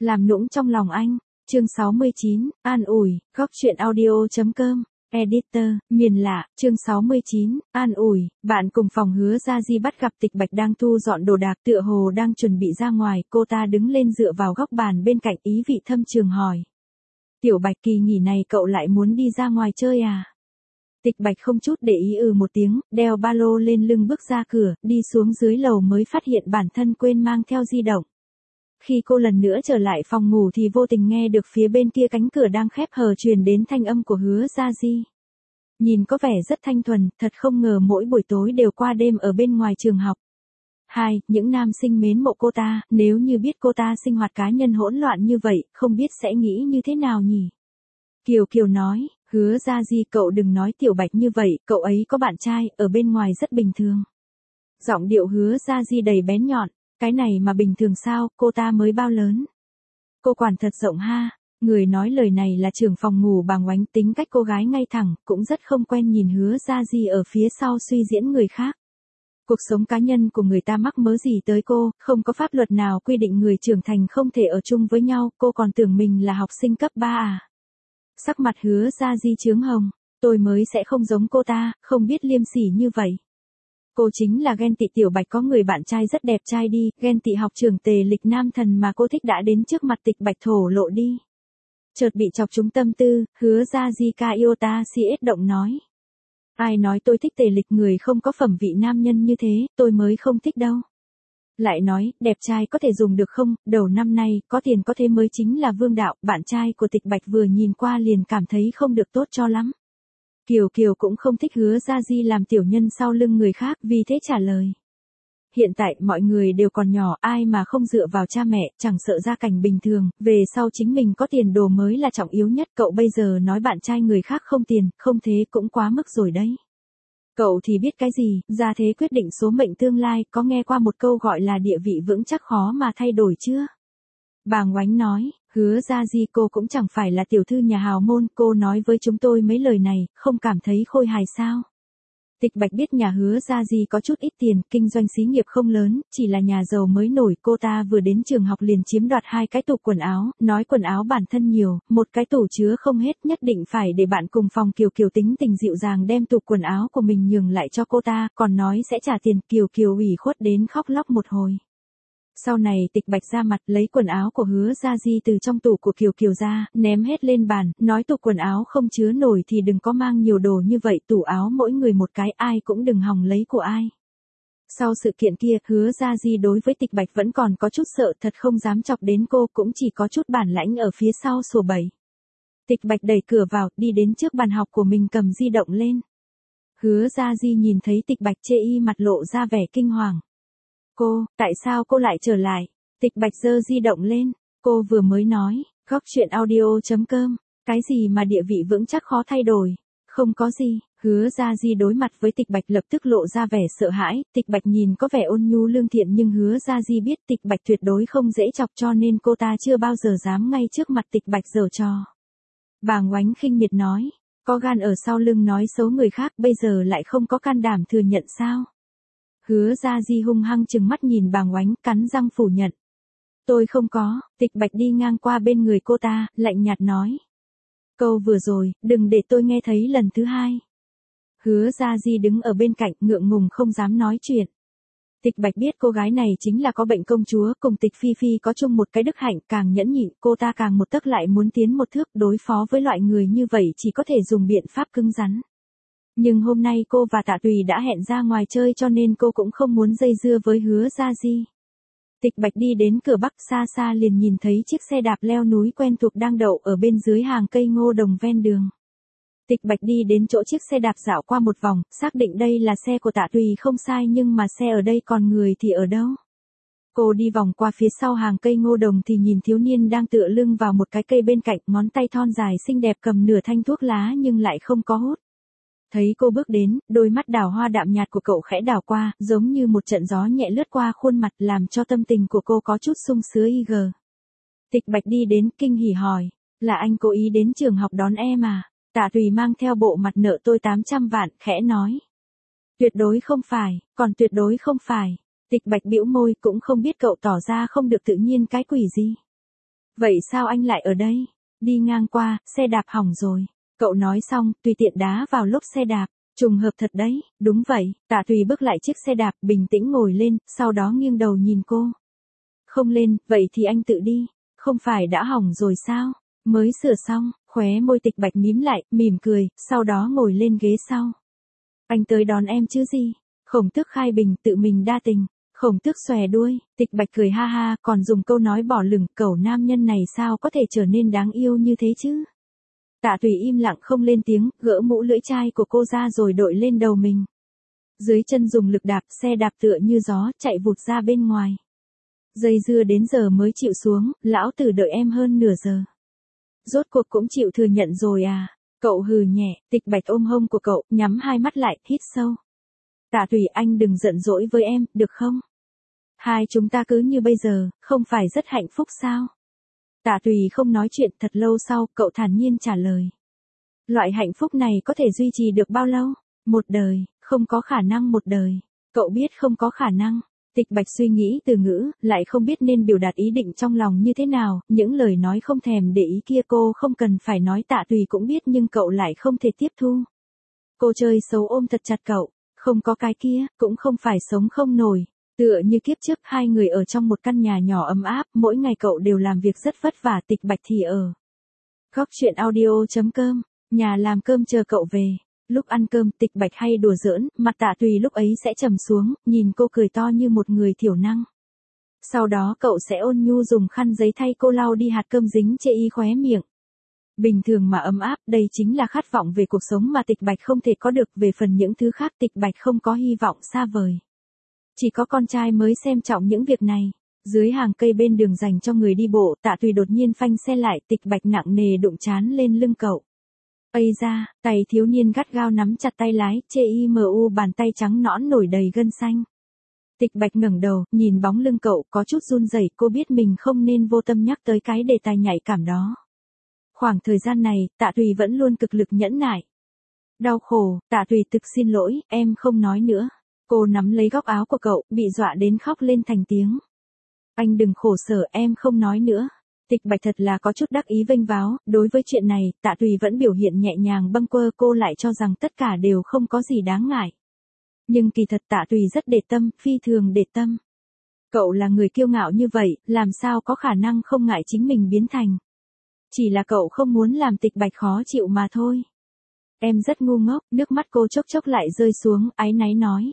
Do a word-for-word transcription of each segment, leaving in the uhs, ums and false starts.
làm nũng trong lòng anh. Chương sáu mươi chín, an ủi, góc truyện audio.com. Editor, miền lạ, chương sáu mươi chín, an ủi, bạn cùng phòng Hứa Gia Di bắt gặp Tịch Bạch đang thu dọn đồ đạc tựa hồ đang chuẩn bị ra ngoài, cô ta đứng lên dựa vào góc bàn bên cạnh ý vị thâm trường hỏi. Tiểu Bạch, kỳ nghỉ này cậu lại muốn đi ra ngoài chơi à? Tịch Bạch không chút để ý ừ một tiếng, đeo ba lô lên lưng bước ra cửa, đi xuống dưới lầu mới phát hiện bản thân quên mang theo di động. Khi cô lần nữa trở lại phòng ngủ thì vô tình nghe được phía bên kia cánh cửa đang khép hờ truyền đến thanh âm của Hứa Gia Di. Nhìn có vẻ rất thanh thuần, thật không ngờ mỗi buổi tối đều qua đêm ở bên ngoài trường học. Hai, những nam sinh mến mộ cô ta, nếu như biết cô ta sinh hoạt cá nhân hỗn loạn như vậy, không biết sẽ nghĩ như thế nào nhỉ? Kiều Kiều nói, Hứa Gia Di cậu đừng nói Tiểu Bạch như vậy, cậu ấy có bạn trai, ở bên ngoài rất bình thường. Giọng điệu Hứa Gia Di đầy bén nhọn. Cái này mà bình thường sao, cô ta mới bao lớn. Cô quản thật rộng ha, người nói lời này là trưởng phòng ngủ bà Ngoánh, tính cách cô gái ngay thẳng, cũng rất không quen nhìn Hứa Gia Di ở phía sau suy diễn người khác. Cuộc sống cá nhân của người ta mắc mớ gì tới cô, không có pháp luật nào quy định người trưởng thành không thể ở chung với nhau, cô còn tưởng mình là học sinh cấp ba à. Sắc mặt Hứa Gia Di chướng hồng, tôi mới sẽ không giống cô ta, không biết liêm sỉ như vậy. Cô chính là ghen tị Tiểu Bạch có người bạn trai rất đẹp trai đi, ghen tị học trưởng Tề Lịch nam thần mà cô thích đã đến trước mặt Tịch Bạch thổ lộ đi. Chợt bị chọc trúng tâm tư, Hứa Gia Di ca iota si ết động nói. Ai nói tôi thích Tề Lịch, người không có phẩm vị nam nhân như thế, tôi mới không thích đâu. Lại nói, đẹp trai có thể dùng được không, đầu năm nay, có tiền có thế mới chính là vương đạo, bạn trai của Tịch Bạch vừa nhìn qua liền cảm thấy không được tốt cho lắm. Kiều Kiều cũng không thích Hứa Gia Di làm tiểu nhân sau lưng người khác, vì thế trả lời. Hiện tại mọi người đều còn nhỏ, ai mà không dựa vào cha mẹ, chẳng sợ gia cảnh bình thường, về sau chính mình có tiền đồ mới là trọng yếu nhất, cậu bây giờ nói bạn trai người khác không tiền, không thế cũng quá mức rồi đấy. Cậu thì biết cái gì, gia thế quyết định số mệnh tương lai, có nghe qua một câu gọi là địa vị vững chắc khó mà thay đổi chưa? Bà Ngoánh nói. Hứa Gia Di cô cũng chẳng phải là tiểu thư nhà hào môn, cô nói với chúng tôi mấy lời này, không cảm thấy khôi hài sao? Tịch Bạch biết nhà Hứa Gia Di có chút ít tiền, kinh doanh xí nghiệp không lớn, chỉ là nhà giàu mới nổi, cô ta vừa đến trường học liền chiếm đoạt hai cái tủ quần áo, nói quần áo bản thân nhiều, một cái tủ chứa không hết, nhất định phải để bạn cùng phòng Kiều Kiều tính tình dịu dàng đem tủ quần áo của mình nhường lại cho cô ta, còn nói sẽ trả tiền. Kiều Kiều ủy khuất đến khóc lóc một hồi. Sau này Tịch Bạch ra mặt lấy quần áo của Hứa Gia Di từ trong tủ của Kiều Kiều ra, ném hết lên bàn, nói tủ quần áo không chứa nổi thì đừng có mang nhiều đồ như vậy, tủ áo mỗi người một cái, ai cũng đừng hòng lấy của ai. Sau sự kiện kia, Hứa Gia Di đối với Tịch Bạch vẫn còn có chút sợ, thật không dám chọc đến cô, cũng chỉ có chút bản lãnh ở phía sau sủa bẩy. Tịch Bạch đẩy cửa vào, đi đến trước bàn học của mình cầm di động lên. Hứa Gia Di nhìn thấy Tịch Bạch chê y mặt lộ ra vẻ kinh hoàng. Cô, tại sao cô lại trở lại? Tịch Bạch giơ di động lên, cô vừa mới nói, góc truyện audio.com, cái gì mà địa vị vững chắc khó thay đổi? Không có gì. Hứa Gia Di đối mặt với Tịch Bạch lập tức lộ ra vẻ sợ hãi, Tịch Bạch nhìn có vẻ ôn nhu lương thiện nhưng Hứa Gia Di biết Tịch Bạch tuyệt đối không dễ chọc cho nên cô ta chưa bao giờ dám ngay trước mặt Tịch Bạch giở trò. Bà Ngoánh khinh miệt nói, có gan ở sau lưng nói xấu người khác bây giờ lại không có can đảm thừa nhận sao? Hứa Gia Di hung hăng trừng mắt nhìn bà Ngoánh, cắn răng phủ nhận. Tôi không có. Tịch Bạch đi ngang qua bên người cô ta, lạnh nhạt nói. Câu vừa rồi, đừng để tôi nghe thấy lần thứ hai. Hứa Gia Di đứng ở bên cạnh, ngượng ngùng không dám nói chuyện. Tịch Bạch biết cô gái này chính là có bệnh công chúa, cùng Tịch Phi Phi có chung một cái đức hạnh, càng nhẫn nhịn, cô ta càng một tấc lại muốn tiến một thước, đối phó với loại người như vậy chỉ có thể dùng biện pháp cứng rắn. Nhưng hôm nay cô và Tạ Tùy đã hẹn ra ngoài chơi cho nên cô cũng không muốn dây dưa với Hứa Gia Di. Tịch Bạch đi đến cửa bắc, xa xa liền nhìn thấy chiếc xe đạp leo núi quen thuộc đang đậu ở bên dưới hàng cây ngô đồng ven đường. Tịch Bạch đi đến chỗ chiếc xe đạp dạo qua một vòng, xác định đây là xe của Tạ Tùy không sai nhưng mà xe ở đây còn người thì ở đâu? Cô đi vòng qua phía sau hàng cây ngô đồng thì nhìn thiếu niên đang tựa lưng vào một cái cây bên cạnh, ngón tay thon dài xinh đẹp cầm nửa thanh thuốc lá nhưng lại không có hút. Thấy cô bước đến, đôi mắt đào hoa đạm nhạt của cậu khẽ đảo qua, giống như một trận gió nhẹ lướt qua khuôn mặt làm cho tâm tình của cô có chút sung sướng y gờ. Tịch Bạch đi đến kinh hỉ hỏi, là anh cố ý đến trường học đón em à? Tạ Tùy mang theo bộ mặt nợ tôi tám trăm vạn, khẽ nói. Tuyệt đối không phải, còn tuyệt đối không phải. Tịch Bạch bĩu môi cũng không biết cậu tỏ ra không được tự nhiên cái quỷ gì. Vậy sao anh lại ở đây? Đi ngang qua, xe đạp hỏng rồi. Cậu nói xong, tùy tiện đá vào lốp xe đạp. Trùng hợp thật đấy, đúng vậy. Tạ Tùy bước lại chiếc xe đạp, bình tĩnh ngồi lên, sau đó nghiêng đầu nhìn cô. Không lên, vậy thì anh tự đi. Không phải đã hỏng rồi sao? Mới sửa xong, khóe môi Tịch Bạch mím lại, mỉm cười, sau đó ngồi lên ghế sau. Anh tới đón em chứ gì? Khổng Tước khai bình, tự mình đa tình. Khổng Tước xòe đuôi, Tịch Bạch cười ha ha, còn dùng câu nói bỏ lửng, cẩu nam nhân này sao có thể trở nên đáng yêu như thế chứ? Tạ Tùy im lặng không lên tiếng, gỡ mũ lưỡi chai của cô ra rồi đội lên đầu mình. Dưới chân dùng lực đạp, xe đạp tựa như gió, chạy vụt ra bên ngoài. Dây dưa đến giờ mới chịu xuống, lão tử đợi em hơn nửa giờ. Rốt cuộc cũng chịu thừa nhận rồi à? Cậu hừ nhẹ, Tịch Bạch ôm hông của cậu, nhắm hai mắt lại, hít sâu. Tạ Tùy, anh đừng giận dỗi với em, được không? Hai chúng ta cứ như bây giờ, không phải rất hạnh phúc sao? Tạ Tùy không nói chuyện, thật lâu sau, cậu thản nhiên trả lời. Loại hạnh phúc này có thể duy trì được bao lâu? Một đời, không có khả năng một đời. Cậu biết không có khả năng. Tịch Bạch suy nghĩ từ ngữ, lại không biết nên biểu đạt ý định trong lòng như thế nào, những lời nói không thèm để ý kia cô không cần phải nói Tạ Tùy cũng biết nhưng cậu lại không thể tiếp thu. Cô chơi xấu ôm thật chặt cậu, không có cái kia, cũng không phải sống không nổi. Tựa như kiếp trước hai người ở trong một căn nhà nhỏ ấm áp, mỗi ngày cậu đều làm việc rất vất vả, Tịch Bạch thì ở. Góc truyện audio chấm com, nhà làm cơm chờ cậu về. Lúc ăn cơm, Tịch Bạch hay đùa giỡn, mặt Tạ Tùy lúc ấy sẽ trầm xuống, nhìn cô cười to như một người thiểu năng. Sau đó cậu sẽ ôn nhu dùng khăn giấy thay cô lau đi hạt cơm dính chê y khóe miệng. Bình thường mà ấm áp, đây chính là khát vọng về cuộc sống mà Tịch Bạch không thể có được, về phần những thứ khác Tịch Bạch không có hy vọng xa vời. Chỉ có con trai mới xem trọng những việc này. Dưới hàng cây bên đường dành cho người đi bộ, Tạ Tùy đột nhiên phanh xe lại, Tịch Bạch nặng nề đụng trán lên lưng cậu. Ây da, tay thiếu niên gắt gao nắm chặt tay lái, chê y mờ u bàn tay trắng nõn nổi đầy gân xanh. Tịch Bạch ngẩng đầu, nhìn bóng lưng cậu có chút run rẩy, cô biết mình không nên vô tâm nhắc tới cái đề tài nhạy cảm đó. Khoảng thời gian này, Tạ Tùy vẫn luôn cực lực nhẫn nại. Đau khổ, Tạ Tùy thực xin lỗi, em không nói nữa. Cô nắm lấy góc áo của cậu, bị dọa đến khóc lên thành tiếng. Anh đừng khổ sở, em không nói nữa. Tịch Bạch thật là có chút đắc ý vênh váo, đối với chuyện này, Tạ Tùy vẫn biểu hiện nhẹ nhàng bâng quơ, cô lại cho rằng tất cả đều không có gì đáng ngại. Nhưng kỳ thật Tạ Tùy rất để tâm, phi thường để tâm. Cậu là người kiêu ngạo như vậy, làm sao có khả năng không ngại chính mình biến thành. Chỉ là cậu không muốn làm Tịch Bạch khó chịu mà thôi. Em rất ngu ngốc, nước mắt cô chốc chốc lại rơi xuống, áy náy nói.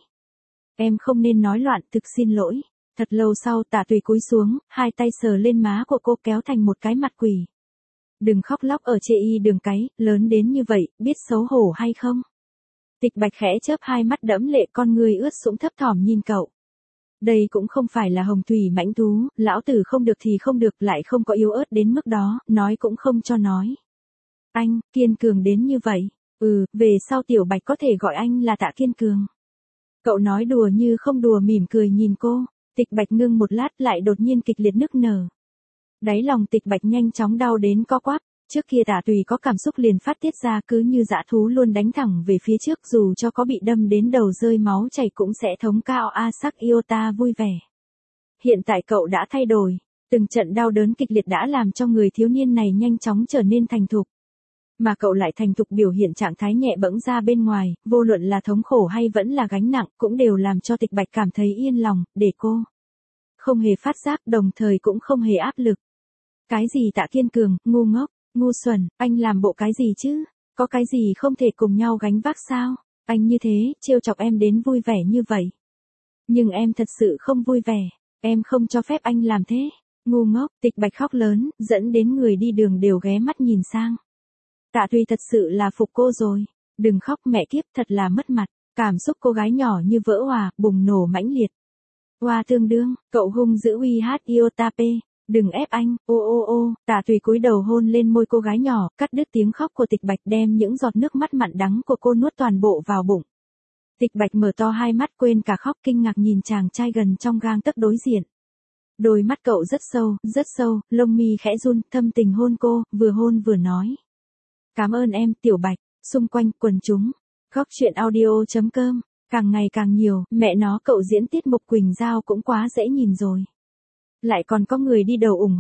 Em không nên nói loạn, thực xin lỗi. Thật lâu sau Tạ Tùy cúi xuống, hai tay sờ lên má của cô kéo thành một cái mặt quỷ. Đừng khóc lóc ở chê y đường cái, lớn đến như vậy, biết xấu hổ hay không? Tịch Bạch khẽ chớp hai mắt đẫm lệ, con người ướt sũng thấp thỏm nhìn cậu. Đây cũng không phải là hồng thủy mãnh thú, lão tử không được thì không được, lại không có yếu ớt đến mức đó, nói cũng không cho nói. Anh, kiên cường đến như vậy, ừ, về sau Tiểu Bạch có thể gọi anh là Tạ Kiên Cường. Cậu nói đùa như không đùa, mỉm cười nhìn cô. Tịch Bạch ngưng một lát lại đột nhiên kịch liệt nức nở. Đáy lòng Tịch Bạch nhanh chóng đau đến co quắp, trước kia Tạ Tùy có cảm xúc liền phát tiết ra, cứ như dã thú luôn đánh thẳng về phía trước, dù cho có bị đâm đến đầu rơi máu chảy cũng sẽ thống cao a sắc yêu ta vui vẻ. Hiện tại cậu đã thay đổi, từng trận đau đớn kịch liệt đã làm cho người thiếu niên này nhanh chóng trở nên thành thục. Mà cậu lại thành thục biểu hiện trạng thái nhẹ bẫng ra bên ngoài, vô luận là thống khổ hay vẫn là gánh nặng, cũng đều làm cho Tịch Bạch cảm thấy yên lòng, để cô không hề phát giác, đồng thời cũng không hề áp lực. Cái gì Tạ Kiên Cường, ngu ngốc, ngu xuẩn, anh làm bộ cái gì chứ? Có cái gì không thể cùng nhau gánh vác sao? Anh như thế, trêu chọc em đến vui vẻ như vậy. Nhưng em thật sự không vui vẻ, em không cho phép anh làm thế. Ngu ngốc, Tịch Bạch khóc lớn, dẫn đến người đi đường đều ghé mắt nhìn sang. Tạ Tùy thật sự là phục cô rồi. Đừng khóc mẹ kiếp, thật là mất mặt. Cảm xúc cô gái nhỏ như vỡ hòa, bùng nổ mãnh liệt. Hoa tương đương, cậu hung dữ uy hát yêu ta pê. Đừng ép anh, ô ô ô, Tạ Tùy cúi đầu hôn lên môi cô gái nhỏ, cắt đứt tiếng khóc của Tịch Bạch, đem những giọt nước mắt mặn đắng của cô nuốt toàn bộ vào bụng. Tịch Bạch mở to hai mắt quên cả khóc, kinh ngạc nhìn chàng trai gần trong gang tấc đối diện. Đôi mắt cậu rất sâu, rất sâu, lông mi khẽ run, thâm tình hôn cô, vừa hôn vừa nói. Cảm ơn em, Tiểu Bạch, xung quanh, quần chúng. Góc truyện audio chấm com, càng ngày càng nhiều, mẹ nó cậu diễn tiết mục Quỳnh Giao cũng quá dễ nhìn rồi. Lại còn có người đi đầu ủng hộ.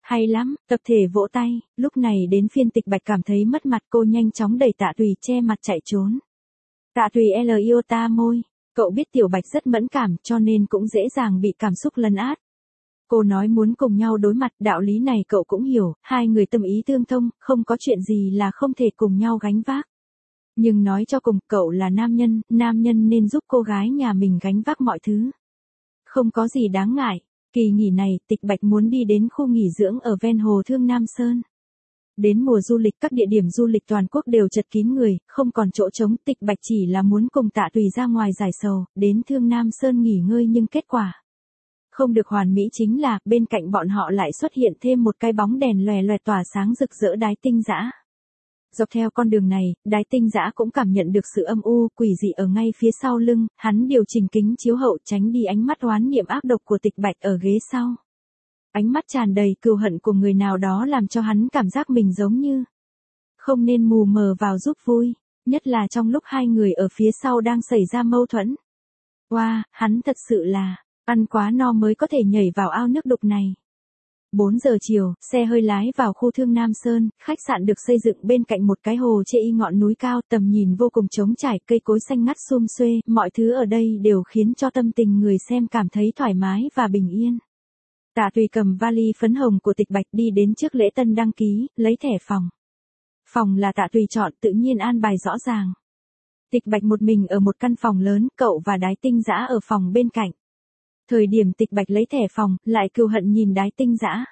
Hay lắm, tập thể vỗ tay, lúc này đến phiên Tịch Bạch cảm thấy mất mặt, cô nhanh chóng đẩy Tạ Tùy che mặt chạy trốn. Tạ Tùy L yêu ta môi, cậu biết Tiểu Bạch rất mẫn cảm cho nên cũng dễ dàng bị cảm xúc lấn át. Cô nói muốn cùng nhau đối mặt, đạo lý này cậu cũng hiểu, hai người tâm ý tương thông, không có chuyện gì là không thể cùng nhau gánh vác. Nhưng nói cho cùng, cậu là nam nhân, nam nhân nên giúp cô gái nhà mình gánh vác mọi thứ. Không có gì đáng ngại, kỳ nghỉ này, Tịch Bạch muốn đi đến khu nghỉ dưỡng ở ven hồ Thương Nam Sơn. Đến mùa du lịch các địa điểm du lịch toàn quốc đều chật kín người, không còn chỗ trống, Tịch Bạch chỉ là muốn cùng Tạ Tùy ra ngoài giải sầu, đến Thương Nam Sơn nghỉ ngơi nhưng kết quả không được hoàn mỹ chính là, bên cạnh bọn họ lại xuất hiện thêm một cái bóng đèn lòe lòe tỏa sáng rực rỡ Đái Tinh Dã. Dọc theo con đường này, Đái Tinh Dã cũng cảm nhận được sự âm u, quỷ dị ở ngay phía sau lưng, hắn điều chỉnh kính chiếu hậu tránh đi ánh mắt oán niệm ác độc của Tịch Bạch ở ghế sau. Ánh mắt tràn đầy cừu hận của người nào đó làm cho hắn cảm giác mình giống như không nên mù mờ vào giúp vui, nhất là trong lúc hai người ở phía sau đang xảy ra mâu thuẫn. Wow, hắn thật sự là ăn quá no mới có thể nhảy vào ao nước đục này. bốn giờ chiều, xe hơi lái vào khu Thương Nam Sơn, khách sạn được xây dựng bên cạnh một cái hồ chê y ngọn núi cao, tầm nhìn vô cùng trống trải, cây cối xanh ngắt sum xuê, mọi thứ ở đây đều khiến cho tâm tình người xem cảm thấy thoải mái và bình yên. Tạ Tùy cầm vali phấn hồng của Tịch Bạch đi đến trước lễ tân đăng ký, lấy thẻ phòng. Phòng là Tạ Tùy chọn, tự nhiên an bài rõ ràng. Tịch Bạch một mình ở một căn phòng lớn, cậu và Đái Tinh Dã ở phòng bên cạnh. Thời điểm Tịch Bạch lấy thẻ phòng, lại cừu hận nhìn Đái Tinh Dã.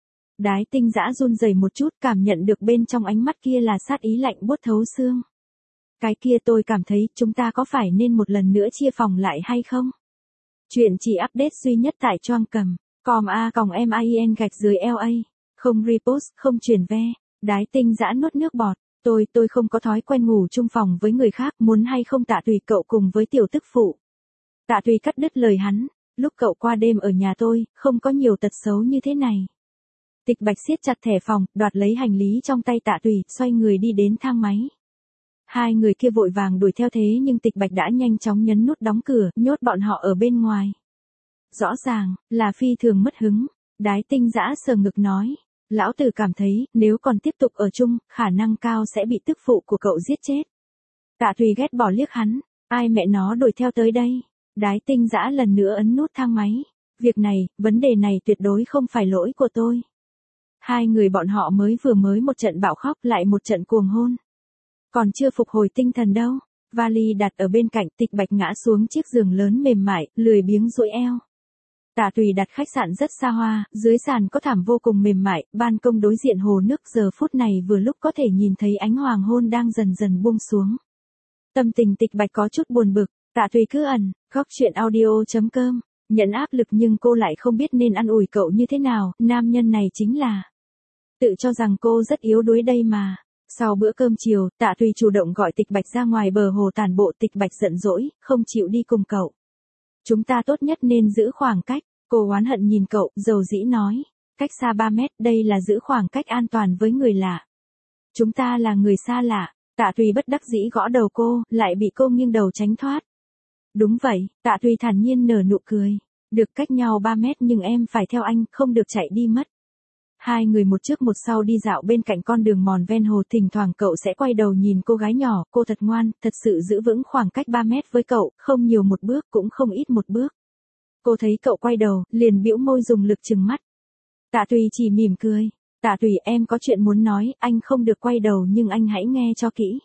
Đái Tinh Dã run rẩy một chút, cảm nhận được bên trong ánh mắt kia là sát ý lạnh buốt thấu xương. Cái kia tôi cảm thấy, chúng ta có phải nên một lần nữa chia phòng lại hay không? Chuyện chỉ update duy nhất tại Choang Cầm. Com A còng M I N gạch dưới L A. Không repost, không chuyển ve. Đái Tinh Dã nuốt nước bọt. Tôi, tôi không có thói quen ngủ chung phòng với người khác, muốn hay không Tạ Tùy cậu cùng với tiểu tức phụ. Tạ Tùy cắt đứt lời hắn. Lúc cậu qua đêm ở nhà tôi, không có nhiều tật xấu như thế này. Tịch Bạch siết chặt thẻ phòng, đoạt lấy hành lý trong tay Tạ Tùy, xoay người đi đến thang máy. Hai người kia vội vàng đuổi theo thế nhưng Tịch Bạch đã nhanh chóng nhấn nút đóng cửa, nhốt bọn họ ở bên ngoài. Rõ ràng, là phi thường mất hứng. Đái Tinh Dã sờ ngực nói. Lão tử cảm thấy, nếu còn tiếp tục ở chung, khả năng cao sẽ bị tức phụ của cậu giết chết. Tạ Tùy ghét bỏ liếc hắn. Ai mẹ nó đuổi theo tới đây? Đái Tinh Dã lần nữa ấn nút thang máy. Việc này, vấn đề này tuyệt đối không phải lỗi của tôi. Hai người bọn họ mới vừa mới một trận bạo khóc lại một trận cuồng hôn. Còn chưa phục hồi tinh thần đâu. Vali đặt ở bên cạnh, Tịch Bạch ngã xuống chiếc giường lớn mềm mại, lười biếng duỗi eo. Tạ Tùy đặt khách sạn rất xa hoa, dưới sàn có thảm vô cùng mềm mại, ban công đối diện hồ nước giờ phút này vừa lúc có thể nhìn thấy ánh hoàng hôn đang dần dần buông xuống. Tâm tình Tịch Bạch có chút buồn bực, Tạ Tùy cứ ẩn, góc chuyện audio.com, nhận áp lực nhưng cô lại không biết nên ăn ủi cậu như thế nào, nam nhân này chính là tự cho rằng cô rất yếu đuối đây mà. Sau bữa cơm chiều, Tạ Tùy chủ động gọi Tịch Bạch ra ngoài bờ hồ tản bộ, Tịch Bạch giận dỗi, không chịu đi cùng cậu. Chúng ta tốt nhất nên giữ khoảng cách, cô oán hận nhìn cậu, dầu dĩ nói. Cách xa ba mét, đây là giữ khoảng cách an toàn với người lạ. Chúng ta là người xa lạ. Tạ Tùy bất đắc dĩ gõ đầu cô, lại bị cô nghiêng đầu tránh thoát. Đúng vậy, Tạ Tùy thản nhiên nở nụ cười. Được cách nhau ba mét nhưng em phải theo anh, không được chạy đi mất. Hai người một trước một sau đi dạo bên cạnh con đường mòn ven hồ, thỉnh thoảng cậu sẽ quay đầu nhìn cô gái nhỏ, cô thật ngoan, thật sự giữ vững khoảng cách ba mét với cậu, không nhiều một bước cũng không ít một bước. Cô thấy cậu quay đầu, liền bĩu môi dùng lực trừng mắt. Tạ Tùy chỉ mỉm cười. Tạ Tùy, em có chuyện muốn nói, anh không được quay đầu nhưng anh hãy nghe cho kỹ.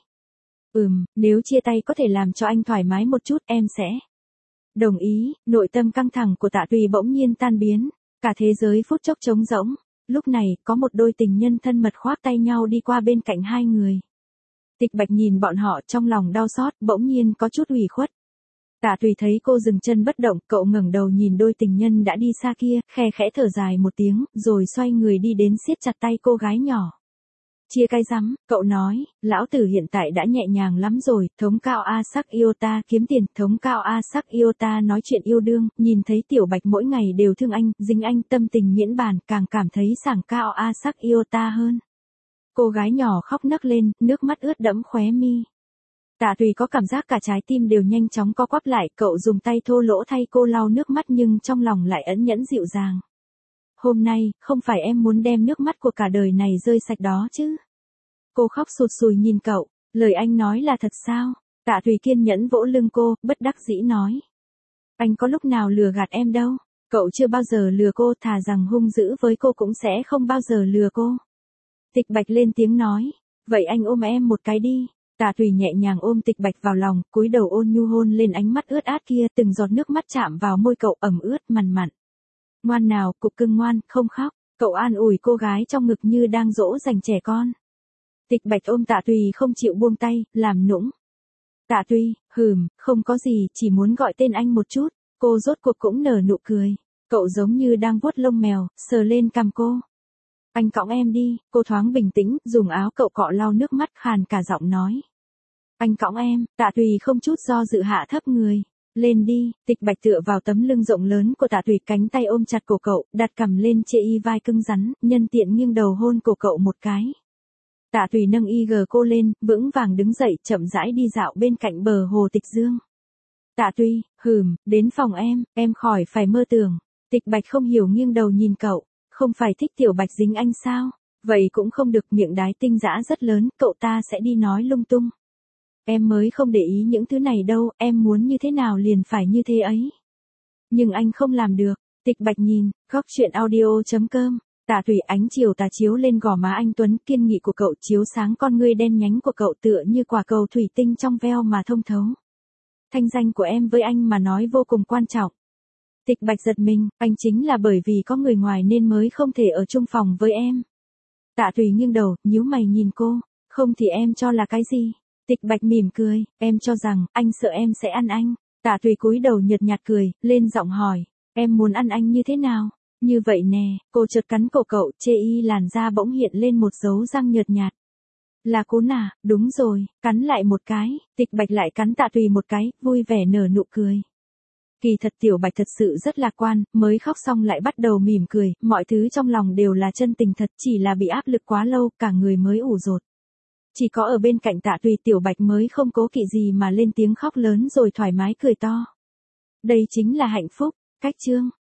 Ừm, nếu chia tay có thể làm cho anh thoải mái một chút, em sẽ đồng ý. Nội tâm căng thẳng của Tạ Tùy bỗng nhiên tan biến, cả thế giới phút chốc trống rỗng. Lúc này, có một đôi tình nhân thân mật khoác tay nhau đi qua bên cạnh hai người. Tịch Bạch nhìn bọn họ trong lòng đau xót, bỗng nhiên có chút ủy khuất. Tạ Tùy thấy cô dừng chân bất động, cậu ngẩng đầu nhìn đôi tình nhân đã đi xa kia, khe khẽ thở dài một tiếng, rồi xoay người đi đến siết chặt tay cô gái nhỏ. Chia cái rắm, cậu nói, lão tử hiện tại đã nhẹ nhàng lắm rồi, thống cao A sắc yêu ta kiếm tiền, thống cao A sắc yêu ta nói chuyện yêu đương, nhìn thấy Tiểu Bạch mỗi ngày đều thương anh, dính anh, tâm tình miễn bàn, càng cảm thấy sảng cao A sắc yêu ta hơn. Cô gái nhỏ khóc nấc lên, nước mắt ướt đẫm khóe mi. Tạ Tùy có cảm giác cả trái tim đều nhanh chóng co quắp lại, cậu dùng tay thô lỗ thay cô lau nước mắt nhưng trong lòng lại ẩn nhẫn dịu dàng. Hôm nay, không phải em muốn đem nước mắt của cả đời này rơi sạch đó chứ. Cô khóc sụt sùi nhìn cậu, lời anh nói là thật sao? Tạ Thùy kiên nhẫn vỗ lưng cô, bất đắc dĩ nói. Anh có lúc nào lừa gạt em đâu, cậu chưa bao giờ lừa cô, thà rằng hung dữ với cô cũng sẽ không bao giờ lừa cô. Tịch Bạch lên tiếng nói, vậy anh ôm em một cái đi. Tạ Thùy nhẹ nhàng ôm Tịch Bạch vào lòng, cúi đầu ôn nhu hôn lên ánh mắt ướt át kia, từng giọt nước mắt chạm vào môi cậu ẩm ướt mằn mặn. Ngoan nào, cục cưng ngoan, không khóc, cậu an ủi cô gái trong ngực như đang dỗ dành trẻ con. Tịch Bạch ôm Tạ Thùy không chịu buông tay, làm nũng. Tạ Thùy, hừm, không có gì, chỉ muốn gọi tên anh một chút. Cô rốt cuộc cũng nở nụ cười. Cậu giống như đang vuốt lông mèo, sờ lên cằm cô. Anh cõng em đi, cô thoáng bình tĩnh, dùng áo cậu cọ lau nước mắt, khàn cả giọng nói. Anh cõng em. Tạ Thùy không chút do dự hạ thấp người. Lên đi. Tịch Bạch tựa vào tấm lưng rộng lớn của Tạ Thùy, cánh tay ôm chặt cổ cậu, đặt cằm lên chê y vai cứng rắn, nhân tiện nghiêng đầu hôn cổ cậu một cái. Tạ Thùy nâng y gờ cô lên, vững vàng đứng dậy, chậm rãi đi dạo bên cạnh bờ hồ Tịch Dương. Tạ Thùy, hừm, đến phòng em, em khỏi phải mơ tưởng. Tịch Bạch không hiểu nghiêng đầu nhìn cậu, không phải thích Tiểu Bạch dính anh sao? Vậy cũng không được, miệng đái tinh dã rất lớn, cậu ta sẽ đi nói lung tung. Em mới không để ý những thứ này đâu, em muốn như thế nào liền phải như thế ấy. Nhưng anh không làm được. Tịch Bạch nhìn, góc chuyện audio chấm com. Tạ Thùy, ánh chiều tà chiếu lên gò má anh tuấn kiên nghị của cậu, chiếu sáng con ngươi đen nhánh của cậu tựa như quả cầu thủy tinh trong veo mà thông thấu. Thanh danh của em với anh mà nói vô cùng quan trọng. Tịch Bạch giật mình, anh chính là bởi vì có người ngoài nên mới không thể ở chung phòng với em. Tạ Thùy nghiêng đầu, nhíu mày nhìn cô, không thì em cho là cái gì? Tịch Bạch mỉm cười, em cho rằng, anh sợ em sẽ ăn anh. Tạ Thùy cúi đầu nhợt nhạt cười, lên giọng hỏi, em muốn ăn anh như thế nào? Như vậy nè, cô chợt cắn cổ cậu, chê y làn da bỗng hiện lên một dấu răng nhợt nhạt. Là cún à, đúng rồi, cắn lại một cái. Tịch Bạch lại cắn Tạ Thùy một cái, vui vẻ nở nụ cười. Kỳ thật Tiểu Bạch thật sự rất lạc quan, mới khóc xong lại bắt đầu mỉm cười, mọi thứ trong lòng đều là chân tình thật, chỉ là bị áp lực quá lâu, cả người mới ủ rột. Chỉ có ở bên cạnh Tạ Thùy Tiểu Bạch mới không cố kỵ gì mà lên tiếng khóc lớn rồi thoải mái cười to. Đây chính là hạnh phúc. Cách chương